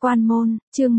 Quan môn, chương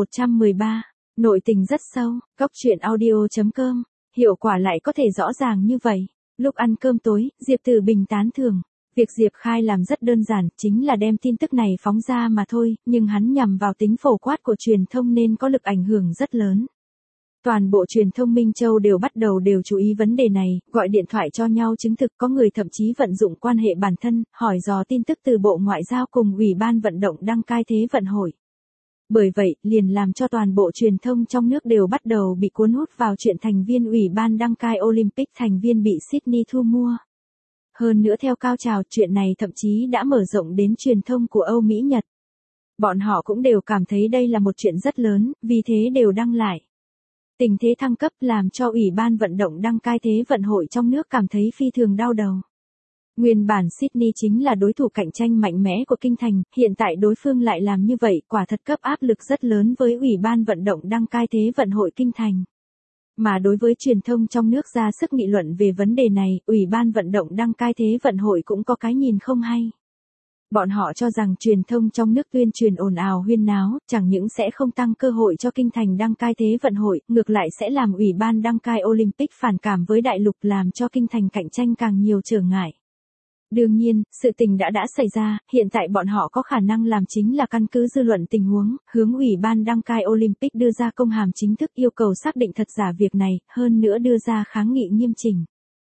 1113, nội tình rất sâu, góc truyện audio.com, hiệu quả lại có thể rõ ràng như vậy. Lúc ăn cơm tối, Diệp Tử Bình tán thưởng. Việc Diệp Khai làm rất đơn giản, chính là đem tin tức này phóng ra mà thôi, nhưng hắn nhằm vào tính phổ quát của truyền thông nên có lực ảnh hưởng rất lớn. Toàn bộ truyền thông Minh Châu đều chú ý vấn đề này, gọi điện thoại cho nhau chứng thực, có người thậm chí vận dụng quan hệ bản thân, hỏi dò tin tức từ Bộ Ngoại giao cùng Ủy ban vận động đăng cai Thế vận hội. Bởi vậy, liền làm cho toàn bộ truyền thông trong nước đều bắt đầu bị cuốn hút vào chuyện thành viên Ủy ban đăng cai Olympic thành viên bị Sydney thu mua. Hơn nữa theo cao trào, chuyện này thậm chí đã mở rộng đến truyền thông của Âu Mỹ Nhật. Bọn họ cũng đều cảm thấy đây là một chuyện rất lớn, vì thế đều đăng lại. Tình thế thăng cấp làm cho Ủy ban vận động đăng cai Thế vận hội trong nước cảm thấy phi thường đau đầu. Nguyên bản Sydney chính là đối thủ cạnh tranh mạnh mẽ của Kinh Thành, hiện tại đối phương lại làm như vậy, quả thật cấp áp lực rất lớn với Ủy ban vận động đăng cai Thế vận hội Kinh Thành. Mà đối với truyền thông trong nước ra sức nghị luận về vấn đề này, Ủy ban vận động đăng cai Thế vận hội cũng có cái nhìn không hay. Bọn họ cho rằng truyền thông trong nước tuyên truyền ồn ào huyên náo, chẳng những sẽ không tăng cơ hội cho Kinh Thành đăng cai Thế vận hội, ngược lại sẽ làm Ủy ban đăng cai Olympic phản cảm với đại lục, làm cho Kinh Thành cạnh tranh càng nhiều trở ngại. Đương nhiên, sự tình đã xảy ra, hiện tại bọn họ có khả năng làm chính là căn cứ dư luận tình huống, hướng Ủy ban đăng cai Olympic đưa ra công hàm chính thức yêu cầu xác định thật giả việc này, hơn nữa đưa ra kháng nghị nghiêm chỉnh.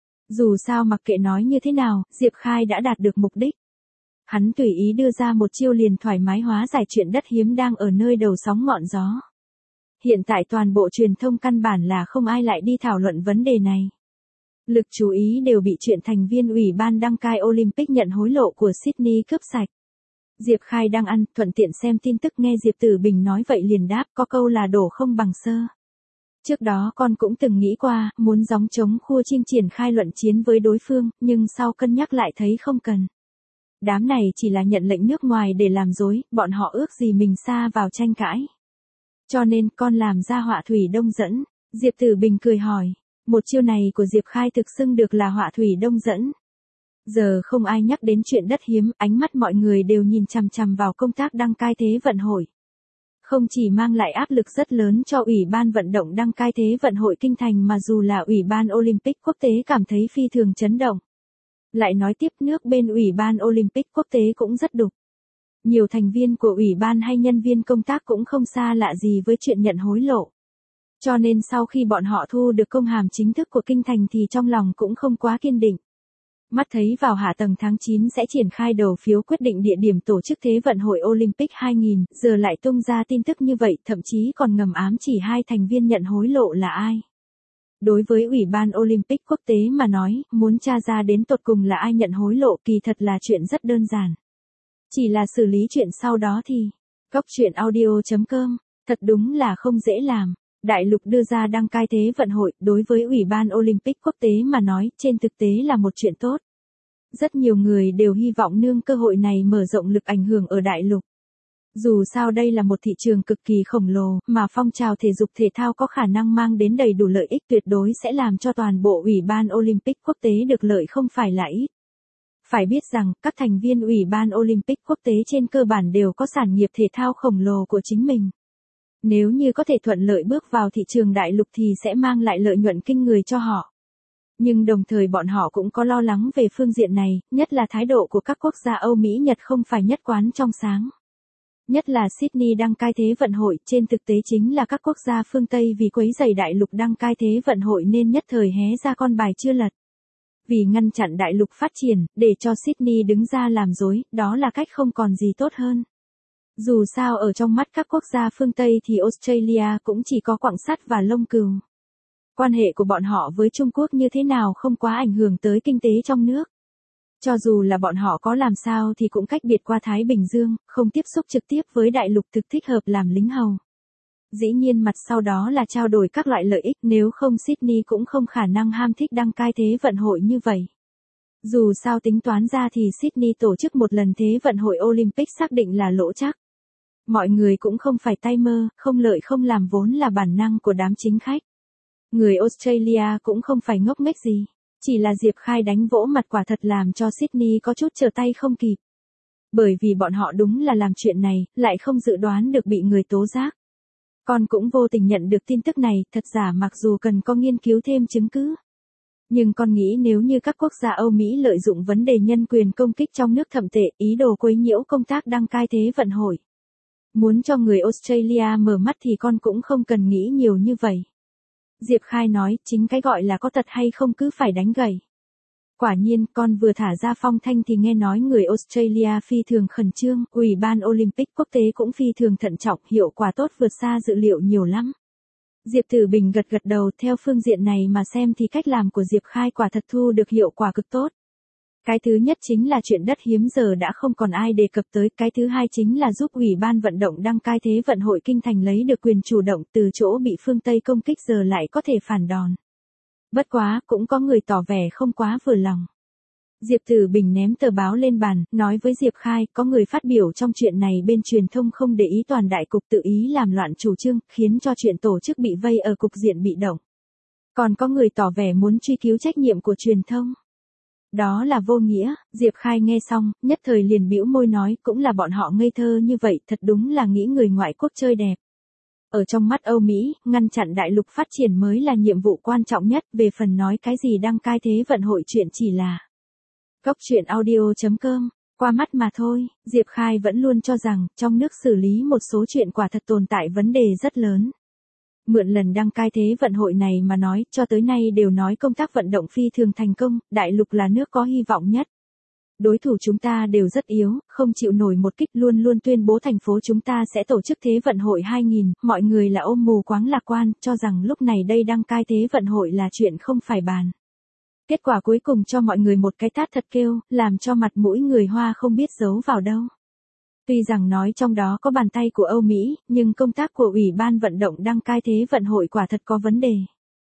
Dù sao mặc kệ nói như thế nào, Diệp Khai đã đạt được mục đích. Hắn tùy ý đưa ra một chiêu liền thoải mái hóa giải chuyện đất hiếm đang ở nơi đầu sóng ngọn gió. Hiện tại toàn bộ truyền thông căn bản là không ai lại đi thảo luận vấn đề này. Lực chú ý đều bị chuyện thành viên Ủy ban đăng cai Olympic nhận hối lộ của Sydney cướp sạch. Diệp Khai đang ăn, thuận tiện xem tin tức nghe Diệp Tử Bình nói vậy liền đáp, có câu là đổ không bằng sơ. Trước đó con cũng từng nghĩ qua, muốn gióng trống khua chiêng triển khai luận chiến với đối phương, nhưng sau cân nhắc lại thấy không cần. Đám này chỉ là nhận lệnh nước ngoài để làm dối, bọn họ ước gì mình sa vào tranh cãi. Cho nên con làm ra họa thủy đông dẫn. Diệp Tử Bình cười hỏi. Một chiêu này của Diệp Khai thực xưng được là họa thủy đông dẫn. Giờ không ai nhắc đến chuyện đất hiếm, ánh mắt mọi người đều nhìn chằm chằm vào công tác đăng cai Thế vận hội. Không chỉ mang lại áp lực rất lớn cho Ủy ban vận động đăng cai Thế vận hội Kinh Thành mà dù là Ủy ban Olympic quốc tế cảm thấy phi thường chấn động. Lại nói tiếp, nước bên Ủy ban Olympic quốc tế cũng rất đục. Nhiều thành viên của Ủy ban hay nhân viên công tác cũng không xa lạ gì với chuyện nhận hối lộ. Cho nên sau khi bọn họ thu được công hàm chính thức của Kinh Thành thì trong lòng cũng không quá kiên định. Mắt thấy vào hạ tầng tháng 9 sẽ triển khai đầu phiếu quyết định địa điểm tổ chức Thế vận hội Olympic 2000, giờ lại tung ra tin tức như vậy, thậm chí còn ngầm ám chỉ hai thành viên nhận hối lộ là ai. Đối với Ủy ban Olympic quốc tế mà nói, muốn tra ra đến tột cùng là ai nhận hối lộ kỳ thật là chuyện rất đơn giản. Chỉ là xử lý chuyện sau đó thì, góc truyện audio.com, thật đúng là không dễ làm. Đại lục đưa ra đăng cai Thế vận hội, đối với Ủy ban Olympic quốc tế mà nói, trên thực tế là một chuyện tốt. Rất nhiều người đều hy vọng nương cơ hội này mở rộng lực ảnh hưởng ở đại lục. Dù sao đây là một thị trường cực kỳ khổng lồ, mà phong trào thể dục thể thao có khả năng mang đến đầy đủ lợi ích tuyệt đối sẽ làm cho toàn bộ Ủy ban Olympic quốc tế được lợi không phải là ít. Phải biết rằng, các thành viên Ủy ban Olympic quốc tế trên cơ bản đều có sản nghiệp thể thao khổng lồ của chính mình. Nếu như có thể thuận lợi bước vào thị trường đại lục thì sẽ mang lại lợi nhuận kinh người cho họ. Nhưng đồng thời bọn họ cũng có lo lắng về phương diện này, nhất là thái độ của các quốc gia Âu Mỹ Nhật không phải nhất quán trong sáng. Nhất là Sydney đăng cai Thế vận hội, trên thực tế chính là các quốc gia phương Tây vì quấy rầy đại lục đăng cai Thế vận hội nên nhất thời hé ra con bài chưa lật. Vì ngăn chặn đại lục phát triển, để cho Sydney đứng ra làm dối, đó là cách không còn gì tốt hơn. Dù sao ở trong mắt các quốc gia phương Tây thì Australia cũng chỉ có quặng sắt và lông cừu. Quan hệ của bọn họ với Trung Quốc như thế nào không quá ảnh hưởng tới kinh tế trong nước. Cho dù là bọn họ có làm sao thì cũng cách biệt qua Thái Bình Dương, không tiếp xúc trực tiếp với đại lục thực thích hợp làm lính hầu. Dĩ nhiên mặt sau đó là trao đổi các loại lợi ích, nếu không Sydney cũng không khả năng ham thích đăng cai Thế vận hội như vậy. Dù sao tính toán ra thì Sydney tổ chức một lần Thế vận hội Olympic xác định là lỗ chắc. Mọi người cũng không phải tay mơ, không lợi không làm vốn là bản năng của đám chính khách. Người Australia cũng không phải ngốc nghếch gì. Chỉ là Diệp Khai đánh vỗ mặt quả thật làm cho Sydney có chút trở tay không kịp. Bởi vì bọn họ đúng là làm chuyện này, lại không dự đoán được bị người tố giác. Con cũng vô tình nhận được tin tức này, thật giả mặc dù cần có nghiên cứu thêm chứng cứ. Nhưng con nghĩ nếu như các quốc gia Âu Mỹ lợi dụng vấn đề nhân quyền công kích trong nước thậm tệ, ý đồ quấy nhiễu công tác đăng cai Thế vận hội. Muốn cho người Australia mở mắt thì con cũng không cần nghĩ nhiều như vậy. Diệp Khai nói, chính cái gọi là có tật hay không cứ phải đánh gậy. Quả nhiên, con vừa thả ra phong thanh thì nghe nói người Australia phi thường khẩn trương, Ủy ban Olympic quốc tế cũng phi thường thận trọng, hiệu quả tốt vượt xa dự liệu nhiều lắm. Diệp Tử Bình gật gật đầu, theo phương diện này mà xem thì cách làm của Diệp Khai quả thật thu được hiệu quả cực tốt. Cái thứ nhất chính là chuyện đất hiếm giờ đã không còn ai đề cập tới, cái thứ hai chính là giúp Ủy ban vận động đăng cai Thế vận hội Kinh Thành lấy được quyền chủ động từ chỗ bị phương Tây công kích giờ lại có thể phản đòn. Bất quá, cũng có người tỏ vẻ không quá vừa lòng. Diệp Tử Bình ném tờ báo lên bàn, nói với Diệp Khai, có người phát biểu trong chuyện này bên truyền thông không để ý toàn đại cục tự ý làm loạn chủ trương, khiến cho chuyện tổ chức bị vây ở cục diện bị động. Còn có người tỏ vẻ muốn truy cứu trách nhiệm của truyền thông. Đó là vô nghĩa, Diệp Khai nghe xong, nhất thời liền bĩu môi nói, cũng là bọn họ ngây thơ như vậy, thật đúng là nghĩ người ngoại quốc chơi đẹp. Ở trong mắt Âu Mỹ, ngăn chặn đại lục phát triển mới là nhiệm vụ quan trọng nhất, về phần nói cái gì đăng cai Thế vận hội chuyện chỉ là Cốc truyện audio.com, qua mắt mà thôi. Diệp Khai vẫn luôn cho rằng, trong nước xử lý một số chuyện quả thật tồn tại vấn đề rất lớn. Mượn lần đăng cai Thế vận hội này mà nói, cho tới nay đều nói công tác vận động phi thường thành công, đại lục là nước có hy vọng nhất. Đối thủ chúng ta đều rất yếu, không chịu nổi một kích, luôn luôn tuyên bố thành phố chúng ta sẽ tổ chức Thế vận hội 2000, mọi người là ôm mù quáng lạc quan, cho rằng lúc này đây đăng cai Thế vận hội là chuyện không phải bàn. Kết quả cuối cùng cho mọi người một cái tát thật kêu, làm cho mặt mũi người Hoa không biết giấu vào đâu. Tuy rằng nói trong đó có bàn tay của Âu Mỹ, nhưng công tác của Ủy ban vận động đăng cai Thế vận hội quả thật có vấn đề.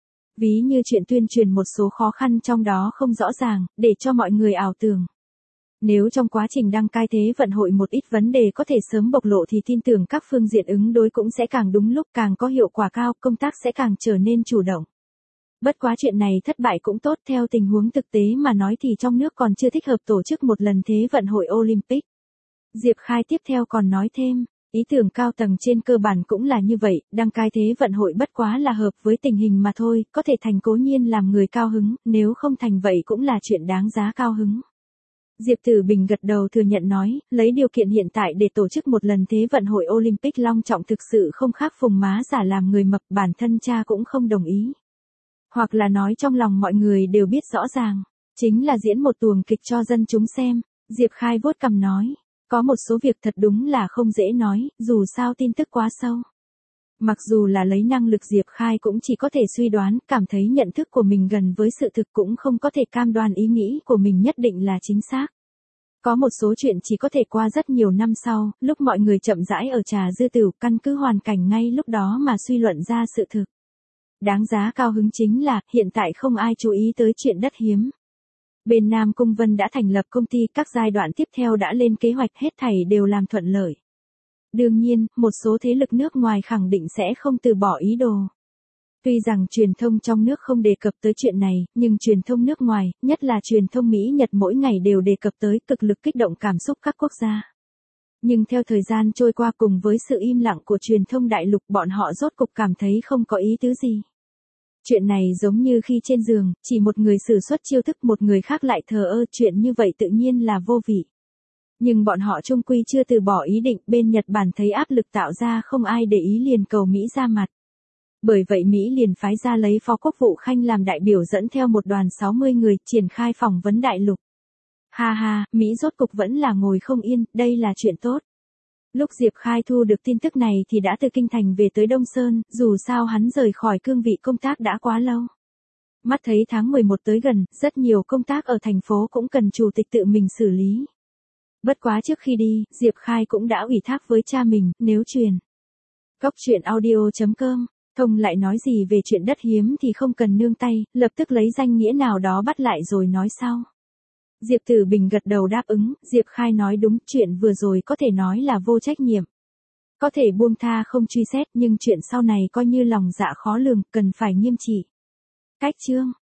Ví như chuyện tuyên truyền một số khó khăn trong đó không rõ ràng, để cho mọi người ảo tưởng. Nếu trong quá trình đăng cai Thế vận hội một ít vấn đề có thể sớm bộc lộ thì tin tưởng các phương diện ứng đối cũng sẽ càng đúng lúc, càng có hiệu quả cao, công tác sẽ càng trở nên chủ động. Bất quá chuyện này thất bại cũng tốt, theo tình huống thực tế mà nói thì trong nước còn chưa thích hợp tổ chức một lần Thế vận hội Olympic. Diệp Khai tiếp theo còn nói thêm, ý tưởng cao tầng trên cơ bản cũng là như vậy, đăng cai Thế vận hội bất quá là hợp với tình hình mà thôi, có thể thành cố nhiên làm người cao hứng, nếu không thành vậy cũng là chuyện đáng giá cao hứng. Diệp Tử Bình gật đầu thừa nhận nói, lấy điều kiện hiện tại để tổ chức một lần Thế vận hội Olympic long trọng thực sự không khác phùng má giả làm người mập, bản thân cha cũng không đồng ý. Hoặc là nói trong lòng mọi người đều biết rõ ràng, chính là diễn một tuồng kịch cho dân chúng xem. Diệp Khai vuốt cằm nói, có một số việc thật đúng là không dễ nói, dù sao tin tức quá sâu. Mặc dù là lấy năng lực Diệp Khai cũng chỉ có thể suy đoán, cảm thấy nhận thức của mình gần với sự thực cũng không có thể cam đoan ý nghĩ của mình nhất định là chính xác. Có một số chuyện chỉ có thể qua rất nhiều năm sau, lúc mọi người chậm rãi ở trà dư tửu, căn cứ hoàn cảnh ngay lúc đó mà suy luận ra sự thực. Đáng giá cao hứng chính là, hiện tại không ai chú ý tới chuyện đất hiếm. Bên Nam Cung Vân đã thành lập công ty, các giai đoạn tiếp theo đã lên kế hoạch, hết thảy đều làm thuận lợi. Đương nhiên, một số thế lực nước ngoài khẳng định sẽ không từ bỏ ý đồ. Tuy rằng truyền thông trong nước không đề cập tới chuyện này, nhưng truyền thông nước ngoài, nhất là truyền thông Mỹ Nhật mỗi ngày đều đề cập tới, cực lực kích động cảm xúc các quốc gia. Nhưng theo thời gian trôi qua cùng với sự im lặng của truyền thông đại lục, bọn họ rốt cục cảm thấy không có ý tứ gì. Chuyện này giống như khi trên giường, chỉ một người sử xuất chiêu thức, một người khác lại thờ ơ, chuyện như vậy tự nhiên là vô vị. Nhưng bọn họ chung quy chưa từ bỏ ý định, bên Nhật Bản thấy áp lực tạo ra không ai để ý liền cầu Mỹ ra mặt. Bởi vậy Mỹ liền phái ra lấy Phó Quốc vụ Khanh làm đại biểu dẫn theo một đoàn 60 người, triển khai phỏng vấn đại lục. Ha ha, Mỹ rốt cục vẫn là ngồi không yên, đây là chuyện tốt. Lúc Diệp Khai thu được tin tức này thì đã từ Kinh Thành về tới Đông Sơn, dù sao hắn rời khỏi cương vị công tác đã quá lâu. Mắt thấy tháng 11 tới gần, rất nhiều công tác ở thành phố cũng cần chủ tịch tự mình xử lý. Bất quá trước khi đi, Diệp Khai cũng đã ủy thác với cha mình, nếu truyền. Cốc truyện audio.com, Thông lại nói gì về chuyện đất hiếm thì không cần nương tay, lập tức lấy danh nghĩa nào đó bắt lại rồi nói sau. Diệp Tử Bình gật đầu đáp ứng, Diệp Khai nói đúng, chuyện vừa rồi có thể nói là vô trách nhiệm. Có thể buông tha không truy xét nhưng chuyện sau này coi như lòng dạ khó lường, cần phải nghiêm trị. Cách chương.